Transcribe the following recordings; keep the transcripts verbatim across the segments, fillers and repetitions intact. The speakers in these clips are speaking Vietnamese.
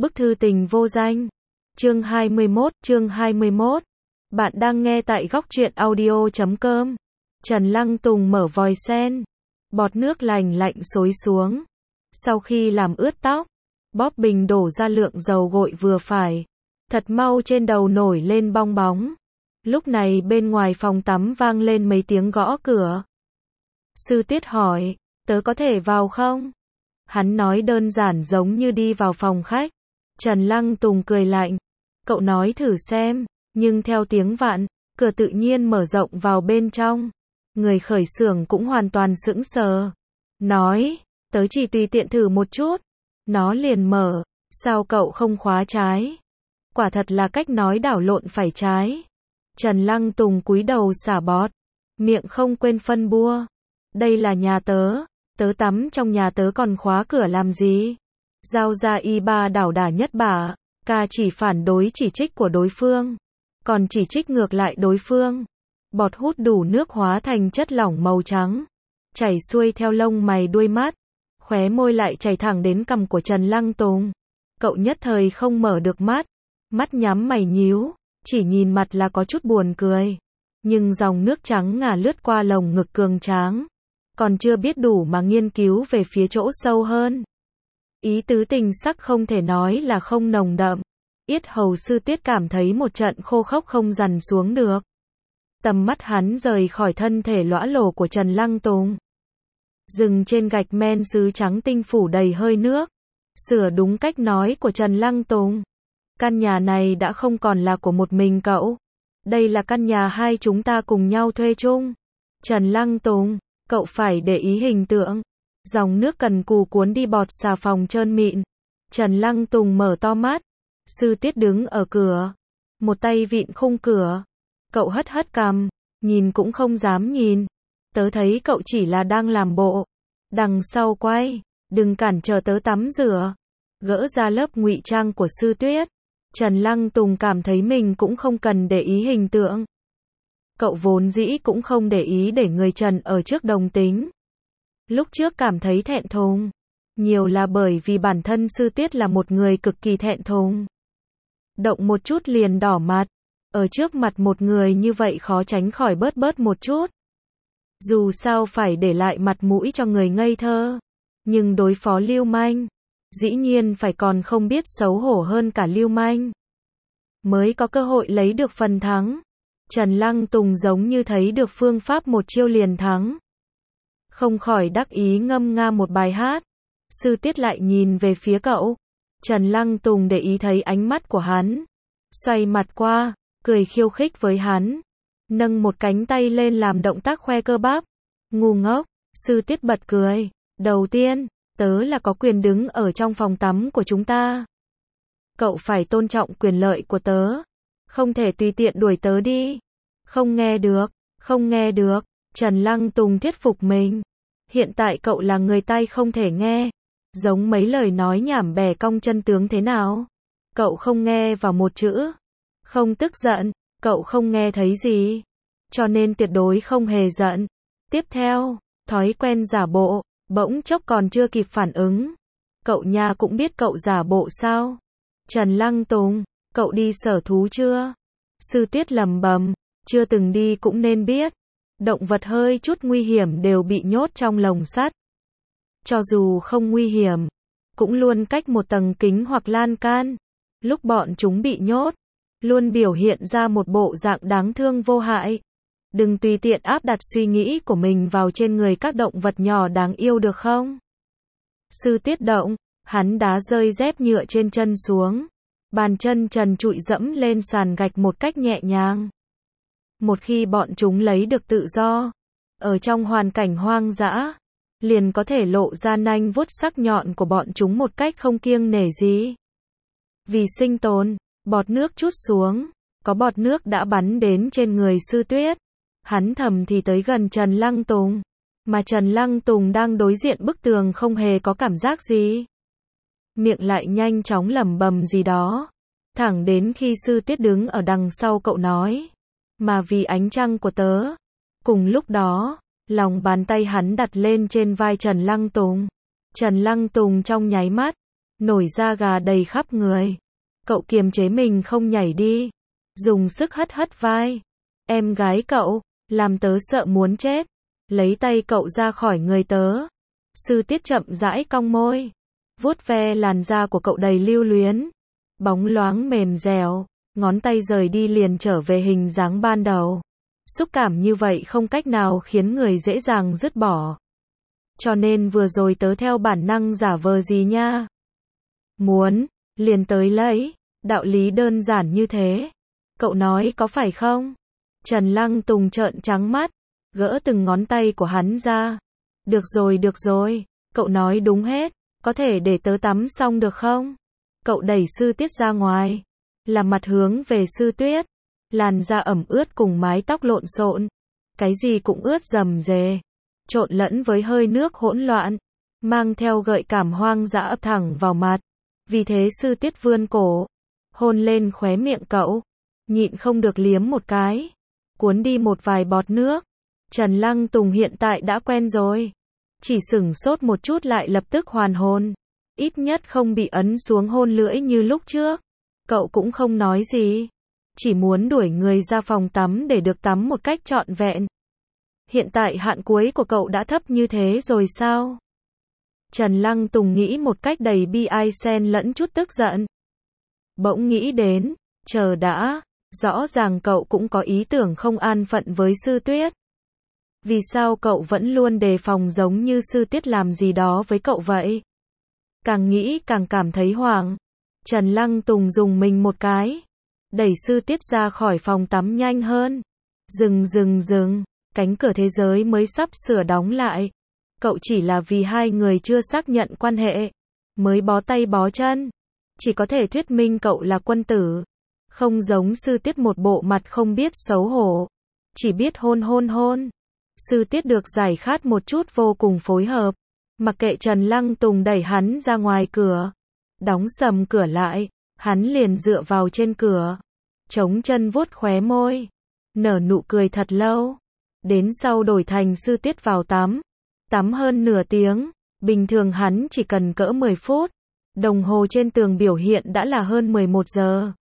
Bức thư tình vô danh. Chương hai mươi mốt, chương hai mươi mốt. Bạn đang nghe tại góc truyện audio chấm com. Trần Lăng Tùng mở vòi sen. Bọt nước lành lạnh xối xuống. Sau khi làm ướt tóc, bóp bình đổ ra lượng dầu gội vừa phải. Thật mau trên đầu nổi lên bong bóng. Lúc này bên ngoài phòng tắm vang lên mấy tiếng gõ cửa. Sư Tiết hỏi, tớ có thể vào không? Hắn nói đơn giản giống như đi vào phòng khách. Trần Lăng Tùng cười lạnh. Cậu nói thử xem, nhưng theo tiếng vặn, cửa tự nhiên mở rộng vào bên trong. Người khởi xưởng cũng hoàn toàn sững sờ. Nói, tớ chỉ tùy tiện thử một chút. Nó liền mở, sao cậu không khóa trái? Quả thật là cách nói đảo lộn phải trái. Trần Lăng Tùng cúi đầu xả bọt, miệng không quên phân bua. Đây là nhà tớ, tớ tắm trong nhà tớ còn khóa cửa làm gì? Giao ra y ba đảo đả nhất bả, ca chỉ phản đối chỉ trích của đối phương, còn chỉ trích ngược lại đối phương. Bọt hút đủ nước hóa thành chất lỏng màu trắng, chảy xuôi theo lông mày đuôi mắt, khóe môi lại chảy thẳng đến cằm của Trần Lăng Tùng. Cậu nhất thời không mở được mắt, mắt nhắm mày nhíu, chỉ nhìn mặt là có chút buồn cười. Nhưng dòng nước trắng ngà lướt qua lồng ngực cường tráng, còn chưa biết đủ mà nghiên cứu về phía chỗ sâu hơn. Ý tứ tình sắc không thể nói là không nồng đậm. Yết hầu Sư Tiết cảm thấy một trận khô khốc không dằn xuống được. Tầm mắt hắn rời khỏi thân thể lõa lồ của Trần Lăng Tùng, dừng trên gạch men sứ trắng tinh phủ đầy hơi nước. Sửa đúng cách nói của Trần Lăng Tùng. Căn nhà này đã không còn là của một mình cậu. Đây là căn nhà hai chúng ta cùng nhau thuê chung. Trần Lăng Tùng, cậu phải để ý hình tượng. Dòng nước cần cù cuốn đi bọt xà phòng trơn mịn. Trần Lăng Tùng mở to mắt. Sư Tiết đứng ở cửa, một tay vịn khung cửa. Cậu hất hất cằm, nhìn cũng không dám nhìn. Tớ thấy cậu chỉ là đang làm bộ. Đằng sau quay, đừng cản trở tớ tắm rửa. Gỡ ra lớp ngụy trang của Sư Tiết, Trần Lăng Tùng cảm thấy mình cũng không cần để ý hình tượng. Cậu vốn dĩ cũng không để ý để người Trần ở trước đồng tính. Lúc trước cảm thấy thẹn thùng, nhiều là bởi vì bản thân Sư Tiết là một người cực kỳ thẹn thùng. Động một chút liền đỏ mặt, ở trước mặt một người như vậy khó tránh khỏi bớt bớt một chút. Dù sao phải để lại mặt mũi cho người ngây thơ, nhưng đối phó lưu manh, dĩ nhiên phải còn không biết xấu hổ hơn cả lưu manh, mới có cơ hội lấy được phần thắng. Trần Lăng Tùng giống như thấy được phương pháp một chiêu liền thắng, không khỏi đắc ý ngâm nga một bài hát. Sư Tiết lại nhìn về phía cậu. Trần Lăng Tùng để ý thấy ánh mắt của hắn, xoay mặt qua, cười khiêu khích với hắn, nâng một cánh tay lên làm động tác khoe cơ bắp. Ngu ngốc. Sư Tiết bật cười. Đầu tiên, tớ là có quyền đứng ở trong phòng tắm của chúng ta. Cậu phải tôn trọng quyền lợi của tớ, không thể tùy tiện đuổi tớ đi. Không nghe được, không nghe được. Trần Lăng Tùng thuyết phục mình. Hiện tại cậu là người tay không thể nghe. Giống mấy lời nói nhảm bẻ cong chân tướng thế nào? Cậu không nghe vào một chữ. Không tức giận, cậu không nghe thấy gì. Cho nên tuyệt đối không hề giận. Tiếp theo, thói quen giả bộ, bỗng chốc còn chưa kịp phản ứng. Cậu nha cũng biết cậu giả bộ sao? Trần Lăng Tùng, cậu đi sở thú chưa? Sư Tiết lầm bầm, chưa từng đi cũng nên biết. Động vật hơi chút nguy hiểm đều bị nhốt trong lồng sắt. Cho dù không nguy hiểm, cũng luôn cách một tầng kính hoặc lan can. Lúc bọn chúng bị nhốt, luôn biểu hiện ra một bộ dạng đáng thương vô hại. Đừng tùy tiện áp đặt suy nghĩ của mình vào trên người các động vật nhỏ đáng yêu được không? Sư Tiết động, hắn đá rơi dép nhựa trên chân xuống. Bàn chân trần trụi dẫm lên sàn gạch một cách nhẹ nhàng. Một khi bọn chúng lấy được tự do, ở trong hoàn cảnh hoang dã, liền có thể lộ ra nanh vuốt sắc nhọn của bọn chúng một cách không kiêng nể gì. Vì sinh tồn, bọt nước trút xuống, có bọt nước đã bắn đến trên người Sư Tiết. Hắn thầm thì tới gần Trần Lăng Tùng, mà Trần Lăng Tùng đang đối diện bức tường không hề có cảm giác gì. Miệng lại nhanh chóng lẩm bẩm gì đó, thẳng đến khi Sư Tiết đứng ở đằng sau cậu nói, mà vì ánh trăng của tớ. Cùng lúc đó, lòng bàn tay hắn đặt lên trên vai Trần Lăng Tùng. Trần Lăng Tùng trong nháy mắt, nổi da gà đầy khắp người. Cậu kiềm chế mình không nhảy đi, dùng sức hất hất vai. Em gái cậu, làm tớ sợ muốn chết. Lấy tay cậu ra khỏi người tớ. Sư Tiết chậm rãi cong môi, vuốt ve làn da của cậu đầy lưu luyến, bóng loáng mềm dẻo, ngón tay rời đi liền trở về hình dáng ban đầu. Xúc cảm như vậy không cách nào khiến người dễ dàng dứt bỏ. Cho nên vừa rồi tớ theo bản năng giả vờ gì nha. Muốn, liền tới lấy, đạo lý đơn giản như thế. Cậu nói có phải không? Trần Lăng Tùng trợn trắng mắt, gỡ từng ngón tay của hắn ra. Được rồi được rồi, cậu nói đúng hết, có thể để tớ tắm xong được không? Cậu đẩy Sư Tiết ra ngoài, làm mặt hướng về Sư Tuyết, làn da ẩm ướt cùng mái tóc lộn xộn, cái gì cũng ướt rầm rề, trộn lẫn với hơi nước hỗn loạn, mang theo gợi cảm hoang dã ập thẳng vào mặt. Vì thế Sư Tiết vươn cổ, hôn lên khóe miệng cậu, nhịn không được liếm một cái, cuốn đi một vài bọt nước. Trần Lăng Tùng hiện tại đã quen rồi, chỉ sửng sốt một chút lại lập tức hoàn hồn, ít nhất không bị ấn xuống hôn lưỡi như lúc trước. Cậu cũng không nói gì, chỉ muốn đuổi người ra phòng tắm để được tắm một cách trọn vẹn. Hiện tại hạn cuối của cậu đã thấp như thế rồi sao? Trần Lăng Tùng nghĩ một cách đầy bi ai xen lẫn chút tức giận. Bỗng nghĩ đến, chờ đã, rõ ràng cậu cũng có ý tưởng không an phận với Sư Tuyết. Vì sao cậu vẫn luôn đề phòng giống như Sư Tiết làm gì đó với cậu vậy? Càng nghĩ càng cảm thấy hoảng. Trần Lăng Tùng dùng mình một cái, đẩy Sư Tiết ra khỏi phòng tắm nhanh hơn. Dừng dừng dừng, cánh cửa thế giới mới sắp sửa đóng lại. Cậu chỉ là vì hai người chưa xác nhận quan hệ, mới bó tay bó chân. Chỉ có thể thuyết minh cậu là quân tử. Không giống Sư Tiết một bộ mặt không biết xấu hổ, chỉ biết hôn hôn hôn. Sư Tiết được giải khát một chút vô cùng phối hợp, mặc kệ Trần Lăng Tùng đẩy hắn ra ngoài cửa, đóng sầm cửa lại, hắn liền dựa vào trên cửa, chống chân vuốt khóe môi, nở nụ cười thật lâu. Đến sau đổi thành Sư Tiết vào tắm, tắm hơn nửa tiếng, bình thường hắn chỉ cần cỡ mười phút, đồng hồ trên tường biểu hiện đã là hơn mười một giờ.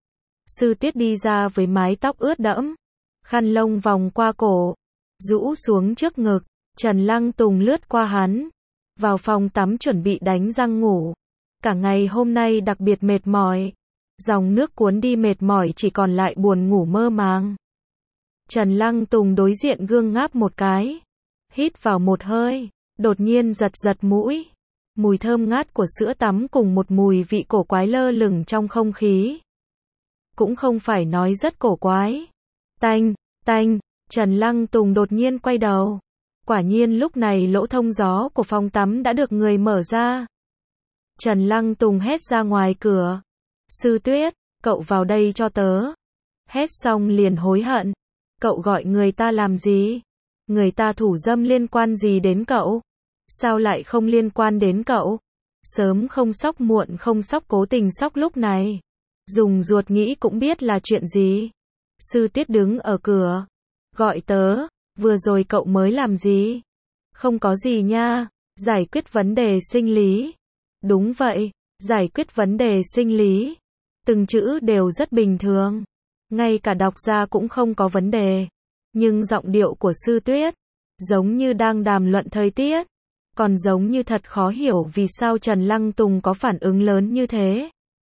Sư Tiết đi ra với mái tóc ướt đẫm, khăn lông vòng qua cổ, rũ xuống trước ngực. Trần Lăng Tùng lướt qua hắn, vào phòng tắm chuẩn bị đánh răng ngủ. Cả ngày hôm nay đặc biệt mệt mỏi, dòng nước cuốn đi mệt mỏi chỉ còn lại buồn ngủ mơ màng. Trần Lăng Tùng đối diện gương ngáp một cái, hít vào một hơi, đột nhiên giật giật mũi. Mùi thơm ngát của sữa tắm cùng một mùi vị cổ quái lơ lửng trong không khí. Cũng không phải nói rất cổ quái. Tanh, tanh, Trần Lăng Tùng đột nhiên quay đầu. Quả nhiên lúc này lỗ thông gió của phòng tắm đã được người mở ra. Trần Lăng Tùng hét ra ngoài cửa. Sư Tuyết, cậu vào đây cho tớ. Hét xong liền hối hận. Cậu gọi người ta làm gì? Người ta thủ dâm liên quan gì đến cậu? Sao lại không liên quan đến cậu? Sớm không sóc muộn không sóc cố tình sóc lúc này. Dùng ruột nghĩ cũng biết là chuyện gì. Sư Tiết đứng ở cửa. Gọi tớ, vừa rồi cậu mới làm gì? Không có gì nha, giải quyết vấn đề sinh lý. Đúng vậy, giải quyết vấn đề sinh lý. Từng chữ đều rất bình thường. Ngay cả đọc ra cũng không có vấn đề. Nhưng giọng điệu của Sư Tuyết, giống như đang đàm luận thời tiết. Còn giống như thật khó hiểu vì sao Trần Lăng Tùng có phản ứng lớn như thế.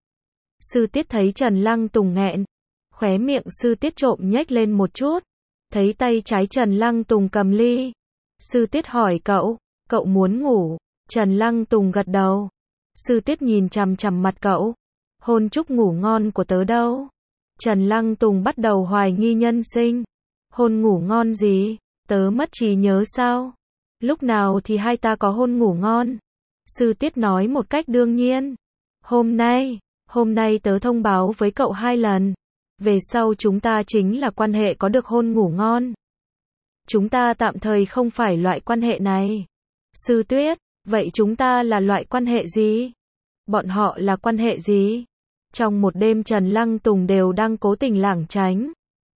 Sư Tiết thấy Trần Lăng Tùng nghẹn, khóe miệng Sư Tiết trộm nhếch lên một chút. Thấy tay trái Trần Lăng Tùng cầm ly. Sư Tiết hỏi cậu, cậu muốn ngủ? Trần Lăng Tùng gật đầu. Sư Tiết nhìn chằm chằm mặt cậu. Hôn chúc ngủ ngon của tớ đâu? Trần Lăng Tùng bắt đầu hoài nghi nhân sinh. Hôn ngủ ngon gì? Tớ mất trí nhớ sao? Lúc nào thì hai ta có hôn ngủ ngon? Sư Tiết nói một cách đương nhiên. Hôm nay, hôm nay tớ thông báo với cậu hai lần. Về sau chúng ta chính là quan hệ có được hôn ngủ ngon. Chúng ta tạm thời không phải loại quan hệ này. Sư Tuyết, vậy chúng ta là loại quan hệ gì? Bọn họ là quan hệ gì? Trong một đêm Trần Lăng Tùng đều đang cố tình lảng tránh.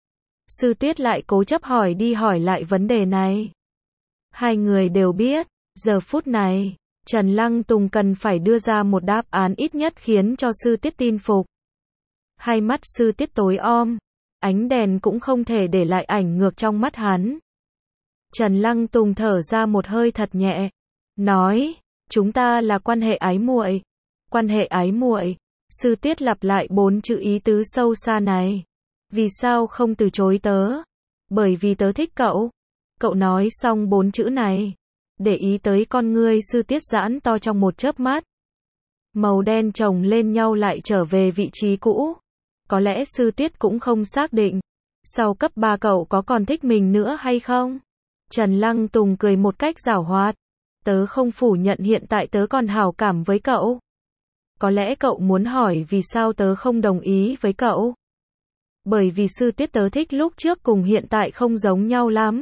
Sư Tuyết lại cố chấp hỏi đi hỏi lại vấn đề này. Hai người đều biết, giờ phút này, Trần Lăng Tùng cần phải đưa ra một đáp án ít nhất khiến cho Sư Tiết tin phục. Hai mắt Sư Tiết tối om, ánh đèn cũng không thể để lại ảnh ngược trong mắt hắn. Trần Lăng Tùng thở ra một hơi thật nhẹ, nói, chúng ta là quan hệ ái muội. Quan hệ ái muội. Sư Tiết lặp lại bốn chữ ý tứ sâu xa này. Vì sao không từ chối tớ? Bởi vì tớ thích cậu. Cậu nói xong bốn chữ này, để ý tới con ngươi Sư Tiết giãn to trong một chớp mắt. Màu đen chồng lên nhau lại trở về vị trí cũ. Có lẽ Sư Tiết cũng không xác định, sau cấp ba cậu có còn thích mình nữa hay không? Trần Lăng Tùng cười một cách giảo hoạt. Tớ không phủ nhận hiện tại tớ còn hảo cảm với cậu. Có lẽ cậu muốn hỏi vì sao tớ không đồng ý với cậu? Bởi vì Sư Tiết tớ thích lúc trước cùng hiện tại không giống nhau lắm.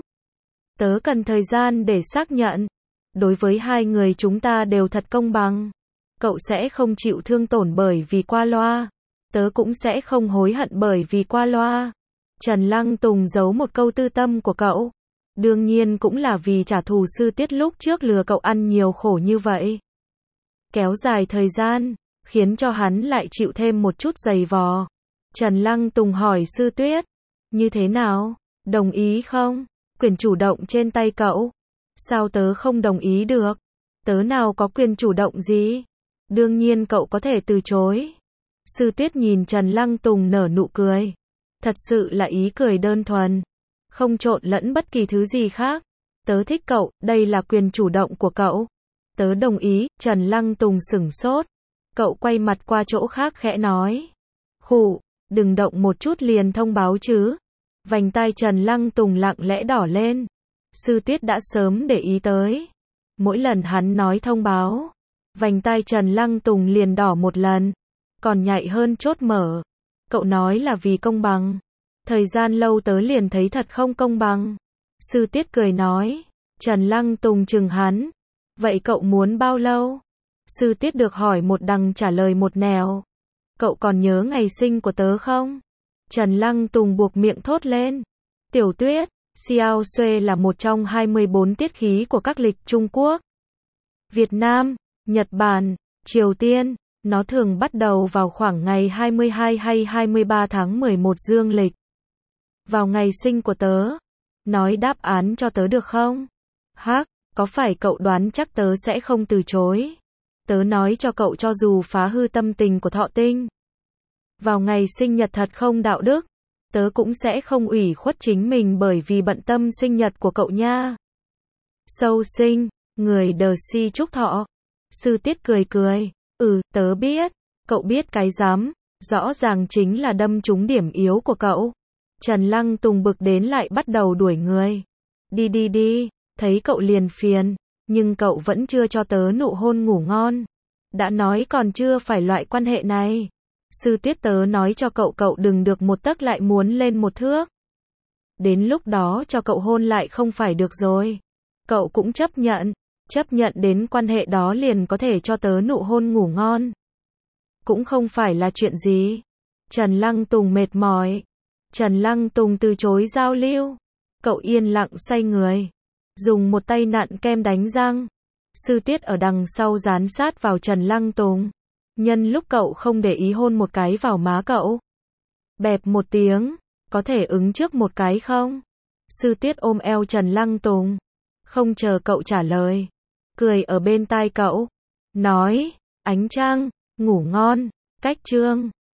Tớ cần thời gian để xác nhận. Đối với hai người chúng ta đều thật công bằng. Cậu sẽ không chịu thương tổn bởi vì qua loa. Tớ cũng sẽ không hối hận bởi vì qua loa. Trần Lăng Tùng giấu một câu tư tâm của cậu. Đương nhiên cũng là vì trả thù Sư Tiết lúc trước lừa cậu ăn nhiều khổ như vậy. Kéo dài thời gian, khiến cho hắn lại chịu thêm một chút giày vò. Trần Lăng Tùng hỏi Sư Tiết, như thế nào, đồng ý không? Quyền chủ động trên tay cậu. Sao tớ không đồng ý được? Tớ nào có quyền chủ động gì? Đương nhiên cậu có thể từ chối. Sư Tiết nhìn Trần Lăng Tùng nở nụ cười. Thật sự là ý cười đơn thuần. Không trộn lẫn bất kỳ thứ gì khác. Tớ thích cậu, đây là quyền chủ động của cậu. Tớ đồng ý. Trần Lăng Tùng sửng sốt. Cậu quay mặt qua chỗ khác khẽ nói. Khụ, đừng động một chút liền thông báo chứ. Vành tai Trần Lăng Tùng lặng lẽ đỏ lên. Sư Tiết đã sớm để ý tới. Mỗi lần hắn nói thông báo, vành tai Trần Lăng Tùng liền đỏ một lần. Còn nhạy hơn chốt mở. Cậu nói là vì công bằng. Thời gian lâu tớ liền thấy thật không công bằng. Sư Tiết cười nói. Trần Lăng Tùng chừng hắn. Vậy cậu muốn bao lâu? Sư Tiết được hỏi một đằng trả lời một nẻo. Cậu còn nhớ ngày sinh của tớ không? Trần Lăng Tùng buộc miệng thốt lên. Tiểu Tuyết, Xiao Xuê là một trong hai mươi bốn tiết khí của các lịch Trung Quốc, Việt Nam, Nhật Bản, Triều Tiên. Nó thường bắt đầu vào khoảng ngày hai mươi hai hay hai mươi ba tháng mười một dương lịch. Vào ngày sinh của tớ. Nói đáp án cho tớ được không? Hắc, có phải cậu đoán chắc tớ sẽ không từ chối? Tớ nói cho cậu cho dù phá hư tâm tình của Thọ Tinh. Vào ngày sinh nhật thật không đạo đức. Tớ cũng sẽ không ủy khuất chính mình bởi vì bận tâm sinh nhật của cậu nha. Sâu sinh, người đờ si chúc thọ. Sư Tiết cười cười. Ừ, tớ biết. Cậu biết cái rắm. Rõ ràng chính là đâm trúng điểm yếu của cậu. Trần Lăng Tùng bực đến lại bắt đầu đuổi người. Đi đi đi, thấy cậu liền phiền. Nhưng cậu vẫn chưa cho tớ nụ hôn ngủ ngon. Đã nói còn chưa phải loại quan hệ này. Sư Tiết tớ nói cho cậu cậu đừng được một tấc lại muốn lên một thước. Đến lúc đó cho cậu hôn lại không phải được rồi. Cậu cũng chấp nhận. Chấp nhận đến quan hệ đó liền có thể cho tớ nụ hôn ngủ ngon. Cũng không phải là chuyện gì. Trần Lăng Tùng mệt mỏi. Trần Lăng Tùng từ chối giao lưu. Cậu yên lặng xoay người. Dùng một tay nặn kem đánh răng. Sư Tiết ở đằng sau dán sát vào Trần Lăng Tùng. Nhân lúc cậu không để ý hôn một cái vào má cậu. Bẹp một tiếng. Có thể ứng trước một cái không? Sư Tiết ôm eo Trần Lăng Tùng. Không chờ cậu trả lời. Cười ở bên tai cậu. Nói. Ánh trăng. Ngủ ngon. Cách trương.